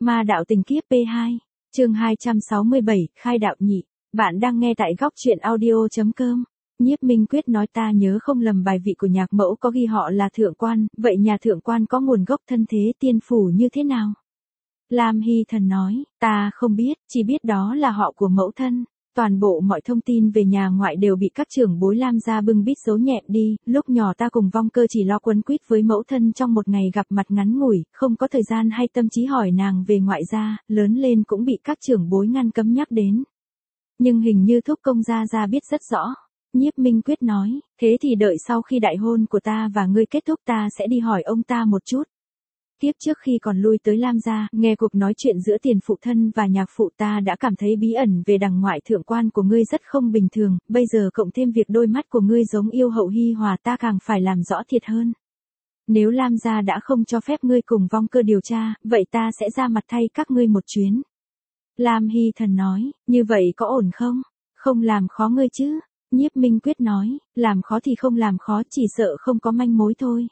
Ma đạo tình kiếp P2, chương 267, khai đạo nhị. Bạn đang nghe tại góc truyện audio.com. Nhiếp Minh Quyết nói ta nhớ không lầm bài vị của nhạc mẫu có ghi họ là thượng quan, vậy nhà thượng quan có nguồn gốc thân thế tiên phủ như thế nào? Lam Hy Thần nói, ta không biết, chỉ biết đó là họ của mẫu thân. Toàn bộ mọi thông tin về nhà ngoại đều bị các trưởng bối Lam gia bưng bít giấu nhẹm đi, lúc nhỏ ta cùng Vong Cơ chỉ lo quấn quýt với mẫu thân trong một ngày gặp mặt ngắn ngủi, không có thời gian hay tâm trí hỏi nàng về ngoại gia, lớn lên cũng bị các trưởng bối ngăn cấm nhắc đến. Nhưng hình như thúc công gia biết rất rõ. Nhiếp Minh Quyết nói, thế thì đợi sau khi đại hôn của ta và ngươi kết thúc ta sẽ đi hỏi ông ta một chút. Tiếp trước khi còn lui tới Lam gia, nghe cuộc nói chuyện giữa tiền phụ thân và nhạc phụ ta đã cảm thấy bí ẩn về đằng ngoại thượng quan của ngươi rất không bình thường, bây giờ cộng thêm việc đôi mắt của ngươi giống yêu hậu hi hòa ta càng phải làm rõ thiệt hơn. Nếu Lam gia đã không cho phép ngươi cùng Vong Cơ điều tra, vậy ta sẽ ra mặt thay các ngươi một chuyến. Lam Hy Thần nói, như vậy có ổn không? Không làm khó ngươi chứ? Nhiếp Minh Quyết nói, làm khó thì không làm khó, chỉ sợ không có manh mối thôi.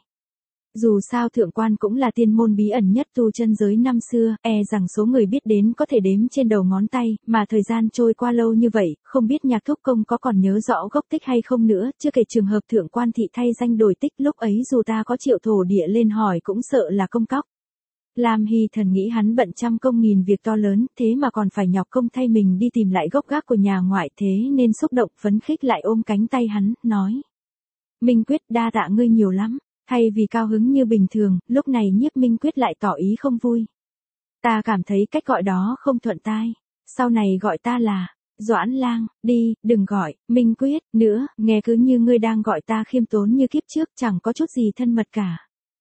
Dù sao thượng quan cũng là tiên môn bí ẩn nhất tu chân giới năm xưa, rằng số người biết đến có thể đếm trên đầu ngón tay, mà thời gian trôi qua lâu như vậy, không biết nhạc thúc công có còn nhớ rõ gốc tích hay không nữa, chưa kể trường hợp thượng quan thị thay danh đổi tích, lúc ấy dù ta có triệu thổ địa lên hỏi cũng sợ là công cóc. Lam Hy Thần nghĩ hắn bận trăm công nghìn việc to lớn, thế mà còn phải nhọc công thay mình đi tìm lại gốc gác của nhà ngoại, thế nên xúc động phấn khích lại ôm cánh tay hắn, nói. Minh Quyết đa tạ ngươi nhiều lắm. Thay vì cao hứng như bình thường, lúc này Nhiếp Minh Quyết lại tỏ ý không vui. Ta cảm thấy cách gọi đó không thuận tai. Sau này gọi ta là Doãn Lang, đi, đừng gọi Minh Quyết nữa, nghe cứ như ngươi đang gọi ta khiêm tốn như kiếp trước, chẳng có chút gì thân mật cả.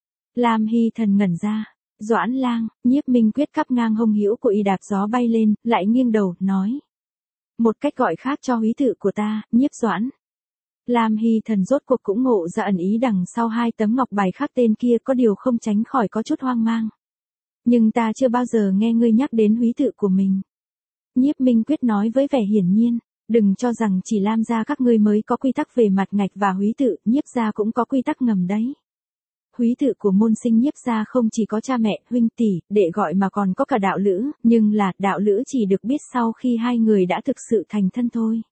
Lam Hy Thần ngẩn ra. Doãn Lang, Nhiếp Minh Quyết cắp ngang hông hữu của y đạp gió bay lên, lại nghiêng đầu, nói. Một cách gọi khác cho húy tự của ta, Nhiếp Doãn. Lam Hy Thần rốt cuộc cũng ngộ ra ẩn ý đằng sau hai tấm ngọc bài khác tên kia, có điều không tránh khỏi có chút hoang mang. Nhưng ta chưa bao giờ nghe ngươi nhắc đến húy tự của mình. Nhiếp Minh Quyết nói với vẻ hiển nhiên, đừng cho rằng chỉ Lam gia các ngươi mới có quy tắc về mặt ngạch và húy tự, Nhiếp gia cũng có quy tắc ngầm đấy. Húy tự của môn sinh Nhiếp gia không chỉ có cha mẹ, huynh tỷ, đệ gọi mà còn có cả đạo lữ, nhưng là đạo lữ chỉ được biết sau khi hai người đã thực sự thành thân thôi.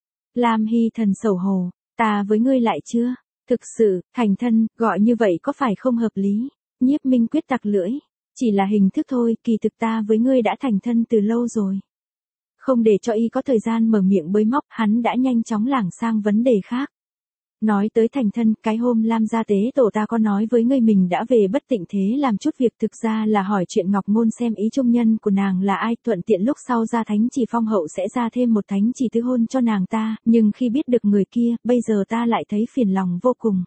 Lam Hy Thần xấu hổ. Ta với ngươi lại chưa? Thực sự, thành thân, gọi như vậy có phải không hợp lý? Nhiếp Minh Quyết tặc lưỡi. Chỉ là hình thức thôi, kỳ thực ta với ngươi đã thành thân từ lâu rồi. Không để cho y có thời gian mở miệng bới móc, hắn đã nhanh chóng lảng sang vấn đề khác. Nói tới thành thân, cái hôm Lam gia tế tổ ta có nói với ngươi mình đã về bất tịnh thế làm chút việc, thực ra là hỏi chuyện Ngọc Ngôn xem ý trung nhân của nàng là ai, thuận tiện lúc sau ra thánh chỉ phong hậu sẽ ra thêm một thánh chỉ tứ hôn cho nàng ta, nhưng khi biết được người kia, bây giờ ta lại thấy phiền lòng vô cùng.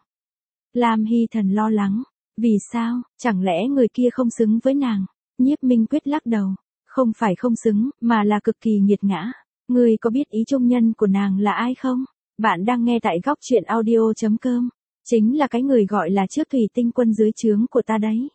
Lam Hy Thần lo lắng, vì sao, chẳng lẽ người kia không xứng với nàng? Nhiếp Minh Quyết lắc đầu, không phải không xứng, mà là cực kỳ nghiệt ngã. Ngươi có biết ý trung nhân của nàng là ai không? Bạn đang nghe tại góc truyện audio.com. Chính là cái người gọi là trước thủy tinh quân dưới trướng của ta đấy.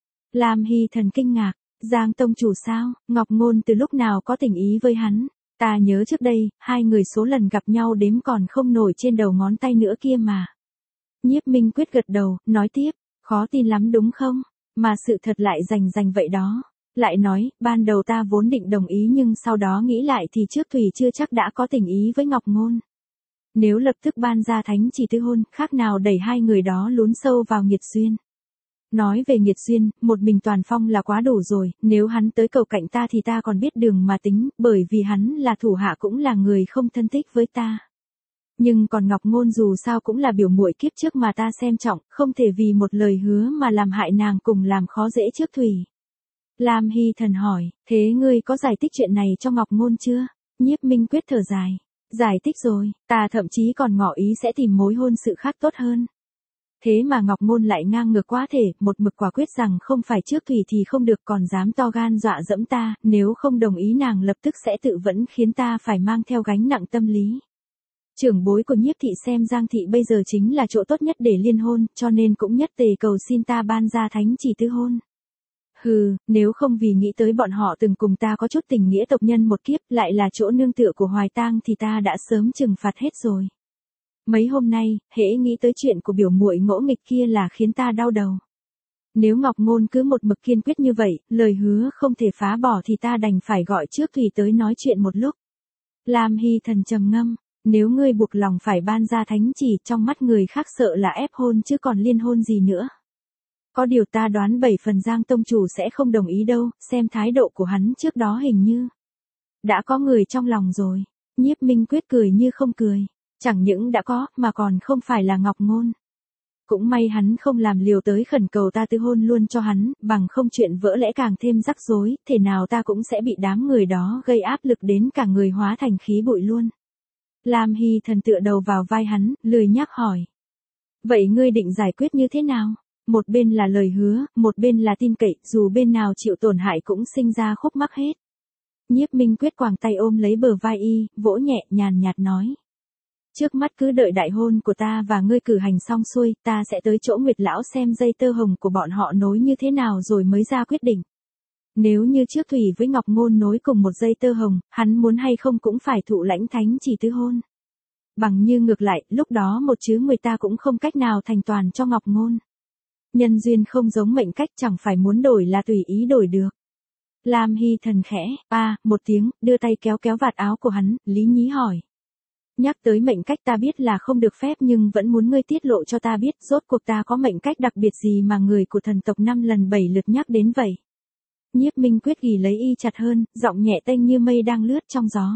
Lam Hy Thần kinh ngạc, Giang tông chủ sao, Ngọc Ngôn từ lúc nào có tình ý với hắn. Ta nhớ trước đây, hai người số lần gặp nhau đếm còn không nổi trên đầu ngón tay nữa kia mà. Nhiếp Minh Quyết gật đầu, nói tiếp, khó tin lắm đúng không? Mà sự thật lại rành vậy đó. Lại nói, ban đầu ta vốn định đồng ý nhưng sau đó nghĩ lại thì trước thủy chưa chắc đã có tình ý với Ngọc Ngôn. Nếu lập tức ban ra thánh chỉ tứ hôn, khác nào đẩy hai người đó lún sâu vào nghiệt duyên. Nói về nghiệt duyên, một mình Toàn Phong là quá đủ rồi, nếu hắn tới cầu cạnh ta thì ta còn biết đường mà tính, bởi vì hắn là thủ hạ cũng là người không thân thích với ta. Nhưng còn Ngọc Ngôn dù sao cũng là biểu muội kiếp trước mà ta xem trọng, không thể vì một lời hứa mà làm hại nàng cùng làm khó dễ trước thủy. Lam Hy Thần hỏi, thế ngươi có giải thích chuyện này cho Ngọc Ngôn chưa? Nhiếp Minh Quyết thở dài. Giải thích rồi, ta thậm chí còn ngỏ ý sẽ tìm mối hôn sự khác tốt hơn. Thế mà Ngọc Ngôn lại ngang ngược quá thể, một mực quả quyết rằng không phải trước thủy thì không được, còn dám to gan dọa dẫm ta, nếu không đồng ý nàng lập tức sẽ tự vẫn khiến ta phải mang theo gánh nặng tâm lý. Trưởng bối của Nhiếp thị xem Giang thị bây giờ chính là chỗ tốt nhất để liên hôn, cho nên cũng nhất tề cầu xin ta ban ra thánh chỉ tứ hôn. Hừ, nếu không vì nghĩ tới bọn họ từng cùng ta có chút tình nghĩa tộc nhân một kiếp, lại là chỗ nương tựa của Hoài Tang thì ta đã sớm trừng phạt hết rồi. Mấy hôm nay, hễ nghĩ tới chuyện của biểu muội ngỗ nghịch kia là khiến ta đau đầu. Nếu Ngọc Ngôn cứ một mực kiên quyết như vậy, lời hứa không thể phá bỏ thì ta đành phải gọi trước Thủy tới nói chuyện một lúc. Lam Hy Thần trầm ngâm, nếu ngươi buộc lòng phải ban ra thánh chỉ, trong mắt người khác sợ là ép hôn chứ còn liên hôn gì nữa. Có điều ta đoán 7 phần Giang tông chủ sẽ không đồng ý đâu, xem thái độ của hắn trước đó hình như đã có người trong lòng rồi. Nhiếp Minh Quyết cười như không cười, chẳng những đã có, mà còn không phải là Ngọc Ngôn. Cũng may hắn không làm liều tới khẩn cầu ta tư hôn luôn cho hắn, bằng không chuyện vỡ lẽ càng thêm rắc rối, thể nào ta cũng sẽ bị đám người đó gây áp lực đến cả người hóa thành khí bụi luôn. Lam Hy Thần tựa đầu vào vai hắn, lười nhắc hỏi. Vậy ngươi định giải quyết như thế nào? Một bên là lời hứa, một bên là tin cậy, dù bên nào chịu tổn hại cũng sinh ra khúc mắc hết. Nhiếp Minh Quyết quàng tay ôm lấy bờ vai y, vỗ nhẹ nhàn nhạt nói. Trước mắt cứ đợi đại hôn của ta và ngươi cử hành xong xuôi, ta sẽ tới chỗ Nguyệt Lão xem dây tơ hồng của bọn họ nối như thế nào rồi mới ra quyết định. Nếu như trước Thủy với Ngọc Ngôn nối cùng một dây tơ hồng, hắn muốn hay không cũng phải thụ lãnh thánh chỉ tứ hôn. Bằng như ngược lại, lúc đó một chứ người ta cũng không cách nào thành toàn cho Ngọc Ngôn. Nhân duyên không giống mệnh cách, chẳng phải muốn đổi là tùy ý đổi được. Lam Hy Thần khẽ, một tiếng, đưa tay kéo kéo vạt áo của hắn, lý nhí hỏi. Nhắc tới mệnh cách ta biết là không được phép nhưng vẫn muốn ngươi tiết lộ cho ta biết rốt cuộc ta có mệnh cách đặc biệt gì mà người của thần tộc 5 lần 7 lượt nhắc đến vậy. Nhiếp Minh Quyết ghì lấy y chặt hơn, giọng nhẹ tênh như mây đang lướt trong gió.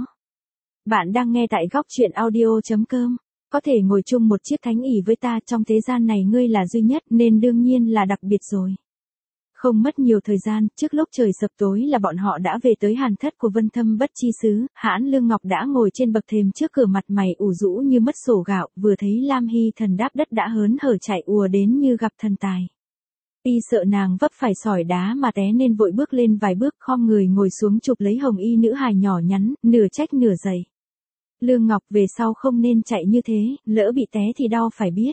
Bạn đang nghe tại góc truyện audio.com. Có thể ngồi chung một chiếc thánh ỷ với ta, trong thế gian này ngươi là duy nhất nên đương nhiên là đặc biệt rồi. Không mất nhiều thời gian, trước lúc trời sập tối là bọn họ đã về tới hàn thất của Vân Thâm Bất Chi Sứ. Hãn Lương Ngọc đã ngồi trên bậc thềm trước cửa, mặt mày ủ rũ như mất sổ gạo, vừa thấy Lam Hy Thần đáp đất đã hớn hở chạy ùa đến như gặp thần tài. Y sợ nàng vấp phải sỏi đá mà té nên vội bước lên vài bước, khom người ngồi xuống chụp lấy hồng y nữ hài nhỏ nhắn, nửa trách nửa dày. Lương Ngọc về sau không nên chạy như thế, lỡ bị té thì đau phải biết.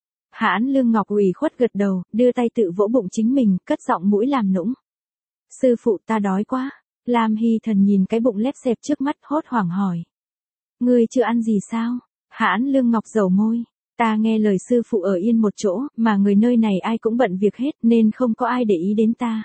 Hãn Lương Ngọc ủy khuất gật đầu, đưa tay tự vỗ bụng chính mình, cất giọng mũi làm nũng. Sư phụ ta đói quá. Lam Hy Thần nhìn cái bụng lép xẹp trước mắt hốt hoảng hỏi. Ngươi chưa ăn gì sao? Hãn Lương Ngọc dầu môi. Ta nghe lời sư phụ ở yên một chỗ, mà người nơi này ai cũng bận việc hết nên không có ai để ý đến ta.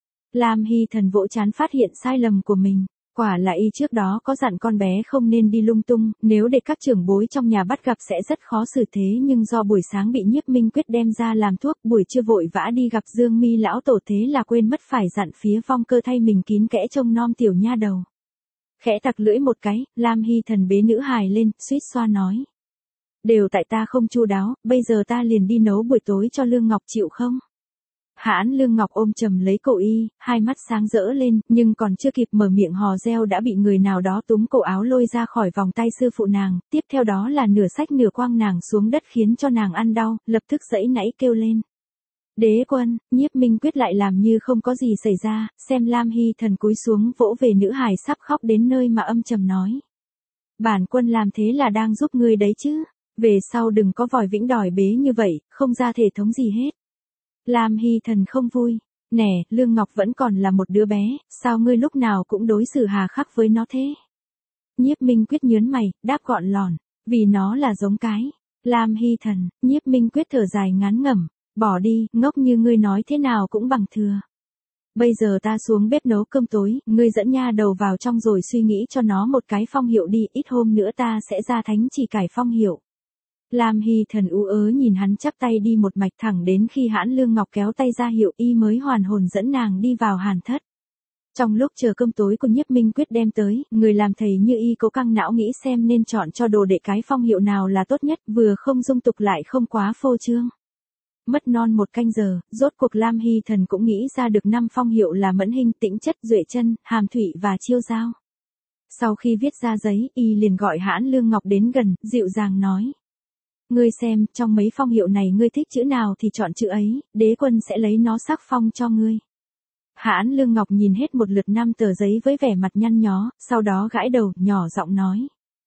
Lam Hy Thần vỗ trán phát hiện sai lầm của mình. Quả là y trước đó có dặn con bé không nên đi lung tung, nếu để các trưởng bối trong nhà bắt gặp sẽ rất khó xử, thế nhưng do buổi sáng bị Nhiếp Minh Quyết đem ra làm thuốc, buổi trưa vội vã đi gặp Dương Mi lão tổ, thế là quên mất phải dặn phía Phong Cơ thay mình kín kẽ trông nom tiểu nha đầu. Khẽ tặc lưỡi một cái, Lam Hy Thần bế nữ hài lên, suýt xoa nói. Đều tại ta không chu đáo, bây giờ ta liền đi nấu buổi tối cho Lương Ngọc, chịu không? Hãn Lương Ngọc ôm chầm lấy cổ y, hai mắt sáng rỡ lên, nhưng còn chưa kịp mở miệng hò reo đã bị người nào đó túm cổ áo lôi ra khỏi vòng tay sư phụ nàng, tiếp theo đó là nửa xách nửa quăng nàng xuống đất khiến cho nàng ăn đau, lập tức giãy nãy kêu lên. Đế quân, Nhiếp Minh Quyết lại làm như không có gì xảy ra, xem Lam Hy Thần cúi xuống vỗ về nữ hài sắp khóc đến nơi mà âm trầm nói. Bản quân làm thế là đang giúp ngươi đấy chứ, về sau đừng có vòi vĩnh đòi bế như vậy, không ra thể thống gì hết. Lam Hy Thần không vui. Nè, Lương Ngọc vẫn còn là một đứa bé, sao ngươi lúc nào cũng đối xử hà khắc với nó thế? Nhiếp Minh Quyết nhớn mày, đáp gọn lòn. Vì nó là giống cái. Lam Hy Thần, Nhiếp Minh Quyết thở dài ngán ngẩm. Bỏ đi, ngốc như ngươi nói thế nào cũng bằng thừa. Bây giờ ta xuống bếp nấu cơm tối, ngươi dẫn nha đầu vào trong rồi suy nghĩ cho nó một cái phong hiệu đi, ít hôm nữa ta sẽ ra thánh chỉ cải phong hiệu. Lam Hy Thần ú ớ nhìn hắn chắp tay đi một mạch thẳng đến khi Hãn Lương Ngọc kéo tay ra hiệu y mới hoàn hồn dẫn nàng đi vào hàn thất. Trong lúc chờ cơm tối của Nhiếp Minh Quyết đem tới, người làm thầy như y cố căng não nghĩ xem nên chọn cho đồ đệ cái phong hiệu nào là tốt nhất, vừa không dung tục lại không quá phô trương. Mất non một canh giờ, rốt cuộc Lam Hy Thần cũng nghĩ ra được 5 phong hiệu là Mẫn Hinh, Tĩnh Chất, Duệ Chân, Hàm Thủy và Chiêu Giao. Sau khi viết ra giấy, y liền gọi Hãn Lương Ngọc đến gần, dịu dàng nói. Ngươi xem, trong mấy phong hiệu này ngươi thích chữ nào thì chọn chữ ấy, đế quân sẽ lấy nó sắc phong cho ngươi. Hãn Lương Ngọc nhìn hết một lượt 5 tờ giấy với vẻ mặt nhăn nhó, sau đó gãi đầu, nhỏ giọng nói.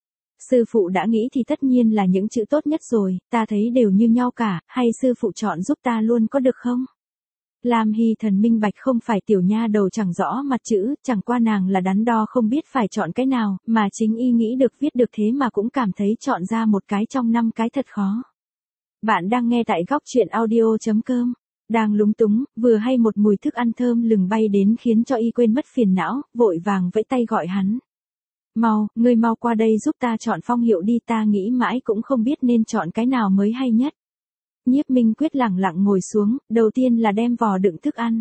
Sư phụ đã nghĩ thì tất nhiên là những chữ tốt nhất rồi, ta thấy đều như nhau cả, hay sư phụ chọn giúp ta luôn có được không? Lam Hy Thần minh bạch không phải tiểu nha đầu chẳng rõ mặt chữ, chẳng qua nàng là đắn đo không biết phải chọn cái nào, mà chính y nghĩ được viết được thế mà cũng cảm thấy chọn ra một cái trong 5 cái thật khó. Bạn đang nghe tại góc truyện audio.com. Đang lúng túng, vừa hay một mùi thức ăn thơm lừng bay đến khiến cho y quên mất phiền não, vội vàng vẫy tay gọi hắn. Mau, ngươi mau qua đây giúp ta chọn phong hiệu đi, ta nghĩ mãi cũng không biết nên chọn cái nào mới hay nhất. Nhiếp Minh Quyết lẳng lặng ngồi xuống, đầu tiên là đem vò đựng thức ăn.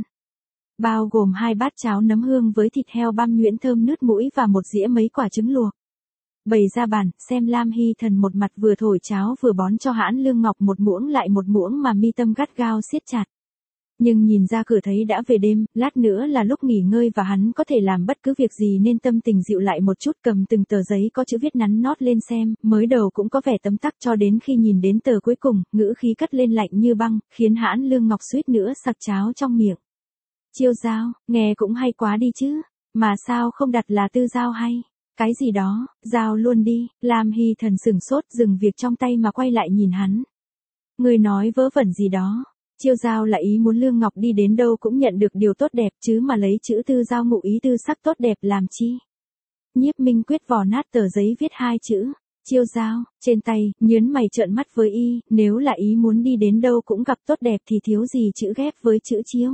Bao gồm 2 bát cháo nấm hương với thịt heo băm nhuyễn thơm nứt mũi và một dĩa mấy quả trứng luộc. Bày ra bàn, xem Lam Hy Thần một mặt vừa thổi cháo vừa bón cho Hãn Lương Ngọc một muỗng lại một muỗng mà mi tâm gắt gao siết chặt. Nhưng nhìn ra cửa thấy đã về đêm, lát nữa là lúc nghỉ ngơi và hắn có thể làm bất cứ việc gì nên tâm tình dịu lại một chút, cầm từng tờ giấy có chữ viết nắn nót lên xem, mới đầu cũng có vẻ tấm tắc cho đến khi nhìn đến tờ cuối cùng, ngữ khí cất lên lạnh như băng, khiến Hãn Lương Ngọc suýt nữa sặc cháo trong miệng. Chiêu Giao, nghe cũng hay quá đi chứ, mà sao không đặt là Tư Giao hay? Cái gì đó, Giao luôn đi, Lam Hy Thần sửng sốt dừng việc trong tay mà quay lại nhìn hắn. Người nói vớ vẩn gì đó. Chiêu Giao là ý muốn Lương Ngọc đi đến đâu cũng nhận được điều tốt đẹp chứ mà lấy chữ Tư Giao ngụ ý tư sắc tốt đẹp làm chi. Nhiếp Minh Quyết vò nát tờ giấy viết 2 chữ, Chiêu Giao, trên tay, nhớn mày trợn mắt với y, nếu là ý muốn đi đến đâu cũng gặp tốt đẹp thì thiếu gì chữ ghép với chữ Chiêu.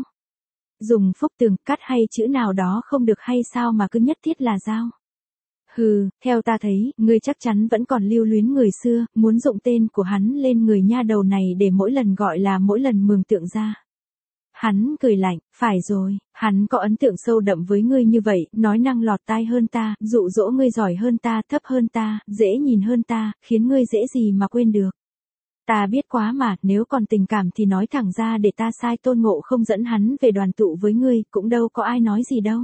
Dùng phúc tường, cắt hay chữ nào đó không được hay sao mà cứ nhất thiết là Giao. Hừ, theo ta thấy, ngươi chắc chắn vẫn còn lưu luyến người xưa, muốn dụng tên của hắn lên người nha đầu này để mỗi lần gọi là mỗi lần mường tượng ra. Hắn cười lạnh, phải rồi, hắn có ấn tượng sâu đậm với ngươi như vậy, nói năng lọt tai hơn ta, dụ dỗ ngươi giỏi hơn ta, thấp hơn ta, dễ nhìn hơn ta, khiến ngươi dễ gì mà quên được. Ta biết quá mà, nếu còn tình cảm thì nói thẳng ra để ta sai Tôn Ngộ không dẫn hắn về đoàn tụ với ngươi, cũng đâu có ai nói gì đâu.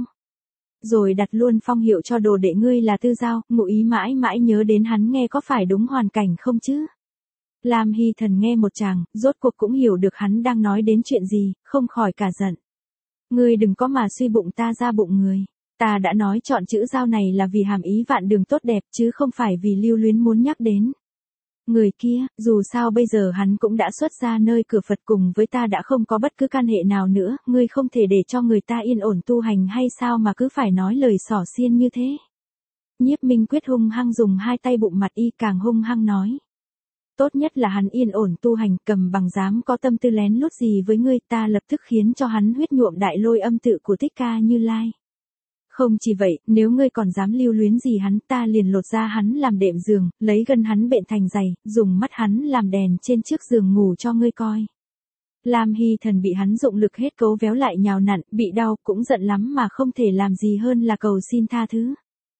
Rồi đặt luôn phong hiệu cho đồ đệ ngươi là Tư Giao, ngụ ý mãi mãi nhớ đến hắn, nghe có phải đúng hoàn cảnh không chứ? Lam Hy Thần nghe một chàng, rốt cuộc cũng hiểu được hắn đang nói đến chuyện gì, không khỏi cả giận. Ngươi đừng có mà suy bụng ta ra bụng người. Ta đã nói chọn chữ Giao này là vì hàm ý vạn đường tốt đẹp chứ không phải vì lưu luyến muốn nhắc đến. Người kia, dù sao bây giờ hắn cũng đã xuất ra nơi cửa Phật, cùng với ta đã không có bất cứ can hệ nào nữa, ngươi không thể để cho người ta yên ổn tu hành hay sao mà cứ phải nói lời xỏ xiên như thế. Nhiếp Minh Quyết hung hăng dùng 2 tay bụng mặt y, càng hung hăng nói. Tốt nhất là hắn yên ổn tu hành, cầm bằng dám có tâm tư lén lút gì với ngươi, ta lập tức khiến cho hắn huyết nhuộm đại lôi âm tự của Thích Ca Như Lai. Không chỉ vậy, nếu ngươi còn dám lưu luyến gì hắn, ta liền lột ra hắn làm đệm giường, lấy gân hắn bện thành giày, dùng mắt hắn làm đèn trên chiếc giường ngủ cho ngươi coi. Lam Hy Thần bị hắn dụng lực hết cấu véo lại nhào nặn, bị đau, cũng giận lắm mà không thể làm gì hơn là cầu xin tha thứ.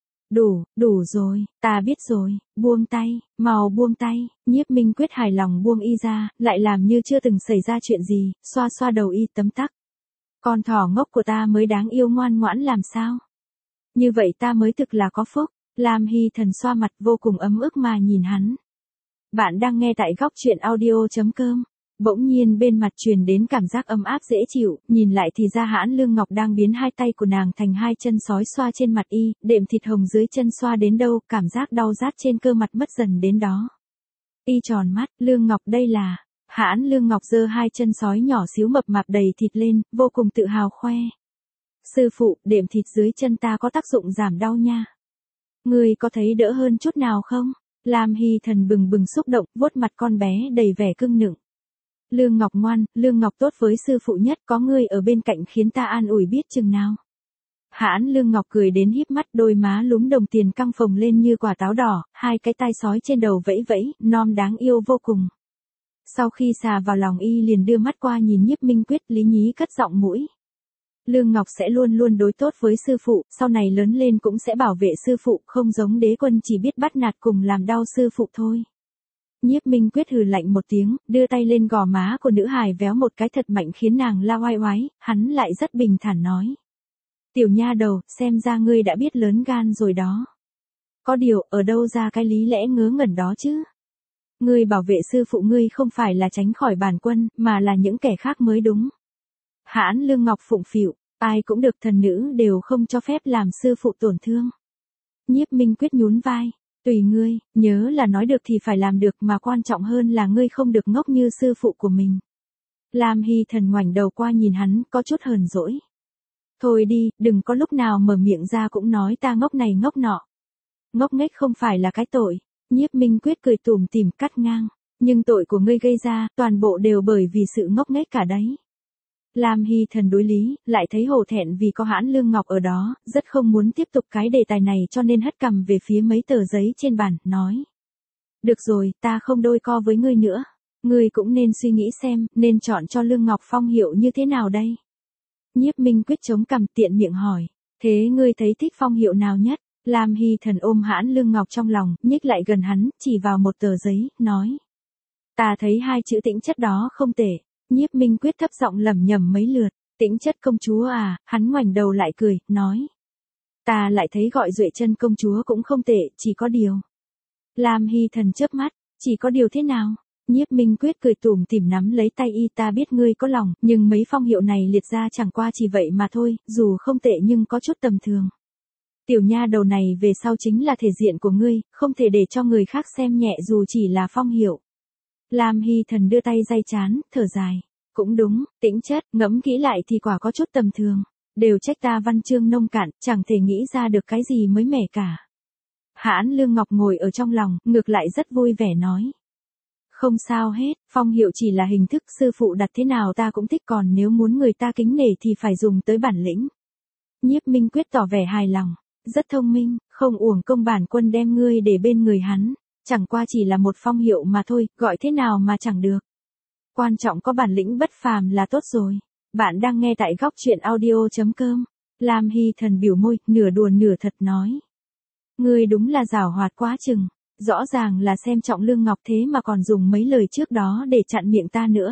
Đủ rồi, ta biết rồi, buông tay, mau buông tay. Nhiếp Minh Quyết hài lòng buông y ra, lại làm như chưa từng xảy ra chuyện gì, xoa xoa đầu y tấm tắc. Con thỏ ngốc của ta mới đáng yêu ngoan ngoãn làm sao? Như vậy ta mới thực là có phúc. Lam Hy Thần xoa mặt vô cùng ấm ức mà nhìn hắn. Bạn đang nghe tại góc truyện audio.com. Bỗng nhiên bên mặt truyền đến cảm giác ấm áp dễ chịu, nhìn lại thì ra Hãn Lương Ngọc đang biến 2 tay của nàng thành 2 chân sói xoa trên mặt y, đệm thịt hồng dưới chân xoa đến đâu, cảm giác đau rát trên cơ mặt mất dần đến đó. Y tròn mắt, Lương Ngọc đây là... Hãn Lương Ngọc giơ 2 chân sói nhỏ xíu mập mạp đầy thịt lên, vô cùng tự hào khoe. Sư phụ, đệm thịt dưới chân ta có tác dụng giảm đau nha. Ngươi có thấy đỡ hơn chút nào không? Lam Hy Thần bừng bừng xúc động, vuốt mặt con bé đầy vẻ cưng nựng. Lương Ngọc ngoan, Lương Ngọc tốt với sư phụ nhất, có ngươi ở bên cạnh khiến ta an ủi biết chừng nào. Hãn Lương Ngọc cười đến híp mắt, đôi má lúm đồng tiền căng phồng lên như quả táo đỏ, 2 cái tai sói trên đầu vẫy vẫy, non đáng yêu vô cùng. Sau khi xà vào lòng y liền đưa mắt qua nhìn Nhiếp Minh Quyết, lý nhí cất giọng mũi. Lương Ngọc sẽ luôn luôn đối tốt với sư phụ, sau này lớn lên cũng sẽ bảo vệ sư phụ, không giống Đế Quân chỉ biết bắt nạt cùng làm đau sư phụ thôi. Nhiếp Minh Quyết hừ lạnh một tiếng, đưa tay lên gò má của nữ hài véo một cái thật mạnh khiến nàng la oai oái, hắn lại rất bình thản nói. Tiểu nha đầu, xem ra ngươi đã biết lớn gan rồi đó. Có điều, ở đâu ra cái lý lẽ ngớ ngẩn đó chứ? Ngươi bảo vệ sư phụ ngươi không phải là tránh khỏi bản quân, mà là những kẻ khác mới đúng. Hãn Lương Ngọc phụng phịu, ai cũng được, thần nữ đều không cho phép làm sư phụ tổn thương. Nhiếp Minh Quyết nhún vai, tùy ngươi, nhớ là nói được thì phải làm được, mà quan trọng hơn là ngươi không được ngốc như sư phụ của mình. Lam Hy Thần ngoảnh đầu qua nhìn hắn, có chút hờn dỗi. Thôi đi, đừng có lúc nào mở miệng ra cũng nói ta ngốc này ngốc nọ. Ngốc nghếch không phải là cái tội. Nhiếp Minh Quyết cười tủm tỉm cắt ngang. Nhưng tội của ngươi gây ra, toàn bộ đều bởi vì sự ngốc nghếch cả đấy. Lam Hy Thần đối lý, lại thấy hổ thẹn vì có Hãn Lương Ngọc ở đó, rất không muốn tiếp tục cái đề tài này cho nên hất cằm về phía mấy tờ giấy trên bàn, nói. Được rồi, ta không đôi co với ngươi nữa. Ngươi cũng nên suy nghĩ xem, nên chọn cho Lương Ngọc phong hiệu như thế nào đây? Nhiếp Minh Quyết chống cằm tiện miệng hỏi. Thế ngươi thấy thích phong hiệu nào nhất? Lam Hy Thần ôm Hãn Lương Ngọc trong lòng, nhích lại gần hắn, chỉ vào một tờ giấy, nói. Ta thấy hai chữ Tĩnh Chất đó không tệ. Nhiếp Minh Quyết thấp giọng lẩm nhẩm mấy lượt. Tĩnh Chất công chúa à, hắn ngoảnh đầu lại cười, nói. Ta lại thấy gọi Duệ Chân công chúa cũng không tệ, chỉ có điều. Lam Hy Thần chớp mắt, chỉ có điều thế nào? Nhiếp Minh Quyết cười tủm tỉm nắm lấy tay y, ta biết ngươi có lòng, nhưng mấy phong hiệu này liệt ra chẳng qua chỉ vậy mà thôi, dù không tệ nhưng có chút tầm thường. Tiểu nha đầu này về sau chính là thể diện của ngươi, không thể để cho người khác xem nhẹ dù chỉ là phong hiệu. Lam Hy Thần đưa tay day chán, thở dài. Cũng đúng, Tĩnh Chất, ngẫm kỹ lại thì quả có chút tầm thường. Đều trách ta văn chương nông cạn, chẳng thể nghĩ ra được cái gì mới mẻ cả. Hãn Lương Ngọc ngồi ở trong lòng, ngược lại rất vui vẻ nói. Không sao hết, phong hiệu chỉ là hình thức, sư phụ đặt thế nào ta cũng thích, còn nếu muốn người ta kính nể thì phải dùng tới bản lĩnh. Nhiếp Minh Quyết tỏ vẻ hài lòng. Rất thông minh, không uổng công bản quân đem ngươi để bên người hắn. Chẳng qua chỉ là một phong hiệu mà thôi, gọi thế nào mà chẳng được. Quan trọng có bản lĩnh bất phàm là tốt rồi. Bạn đang nghe tại góc truyện audio.com. Lam Hy Thần biểu môi, nửa đùa nửa thật nói. Ngươi đúng là giảo hoạt quá chừng. Rõ ràng là xem trọng Lương Ngọc thế mà còn dùng mấy lời trước đó để chặn miệng ta nữa.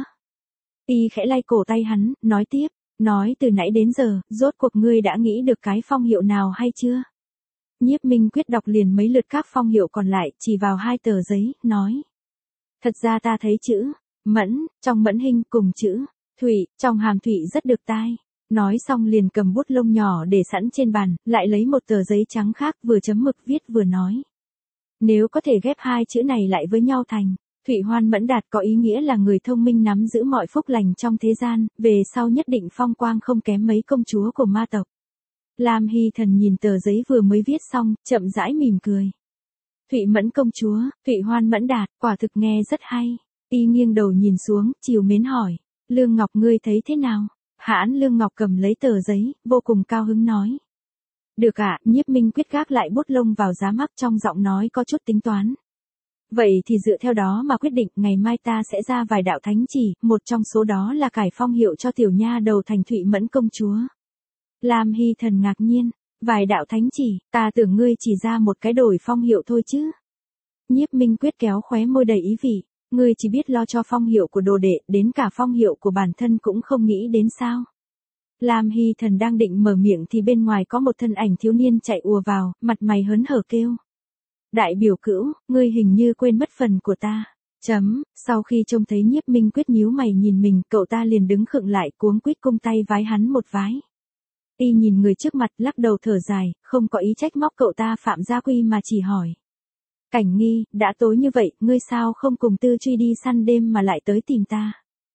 Y khẽ lay cổ tay hắn, nói tiếp. Nói từ nãy đến giờ, rốt cuộc ngươi đã nghĩ được cái phong hiệu nào hay chưa? Nhiếp Minh Quyết đọc liền mấy lượt các phong hiệu còn lại, chỉ vào hai tờ giấy, nói. Thật ra ta thấy chữ Mẫn, trong Mẫn Hinh cùng chữ Thủy, trong Hàm Thủy rất được tai. Nói xong liền cầm bút lông nhỏ để sẵn trên bàn, lại lấy một tờ giấy trắng khác vừa chấm mực viết vừa nói. Nếu có thể ghép hai chữ này lại với nhau thành Thụy Hoan Mẫn Đạt, có ý nghĩa là người thông minh nắm giữ mọi phúc lành trong thế gian, về sau nhất định phong quang không kém mấy công chúa của ma tộc. Lam Hy Thần nhìn tờ giấy vừa mới viết xong, chậm rãi mỉm cười. Thụy Mẫn công chúa, Thụy Hoan Mẫn Đạt, quả thực nghe rất hay. Y nghiêng đầu nhìn xuống, trìu mến hỏi. Lương Ngọc ngươi thấy thế nào? Hãn Lương Ngọc cầm lấy tờ giấy, vô cùng cao hứng nói. Được ạ, Nhiếp Minh Quyết gác lại bút lông vào giá mắc, trong giọng nói có chút tính toán. Vậy thì dựa theo đó mà quyết định, ngày mai ta sẽ ra vài đạo thánh chỉ, một trong số đó là cải phong hiệu cho tiểu nha đầu thành Thụy Mẫn công chúa. Lam Hy Thần ngạc nhiên, vài đạo thánh chỉ, ta tưởng ngươi chỉ ra một cái đổi phong hiệu thôi chứ. Nhiếp Minh Quyết kéo khóe môi đầy ý vị, ngươi chỉ biết lo cho phong hiệu của đồ đệ, đến cả phong hiệu của bản thân cũng không nghĩ đến sao. Lam Hy Thần đang định mở miệng thì bên ngoài có một thân ảnh thiếu niên chạy ùa vào, mặt mày hớn hở kêu. Đại biểu cữu, ngươi hình như quên mất phần của ta. Sau khi trông thấy Nhiếp Minh Quyết nhíu mày nhìn mình, cậu ta liền đứng khựng lại, cuống quýt cung tay vái hắn một vái. Y nhìn người trước mặt, lắc đầu thở dài, không có ý trách móc cậu ta phạm gia quy mà chỉ hỏi. Cảnh Nghi, đã tối như vậy, ngươi sao không cùng Tư Truy đi săn đêm mà lại tới tìm ta?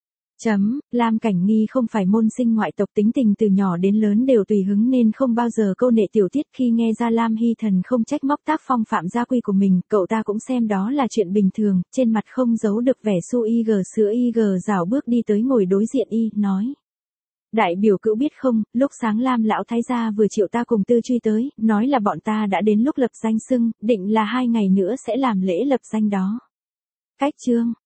Lam Cảnh Nghi không phải môn sinh ngoại tộc, tính tình từ nhỏ đến lớn đều tùy hứng nên không bao giờ câu nệ tiểu tiết. Khi nghe ra Lam Hy Thần không trách móc tác phong phạm gia quy của mình, cậu ta cũng xem đó là chuyện bình thường, trên mặt không giấu được vẻ su ig sữa ig rảo bước đi tới ngồi đối diện y, nói. Đại biểu cữu biết không, lúc sáng Lam lão thái gia vừa triệu ta cùng Tư Truy tới, nói là bọn ta đã đến lúc lập danh xưng, định là 2 ngày nữa sẽ làm lễ lập danh đó. Cách chương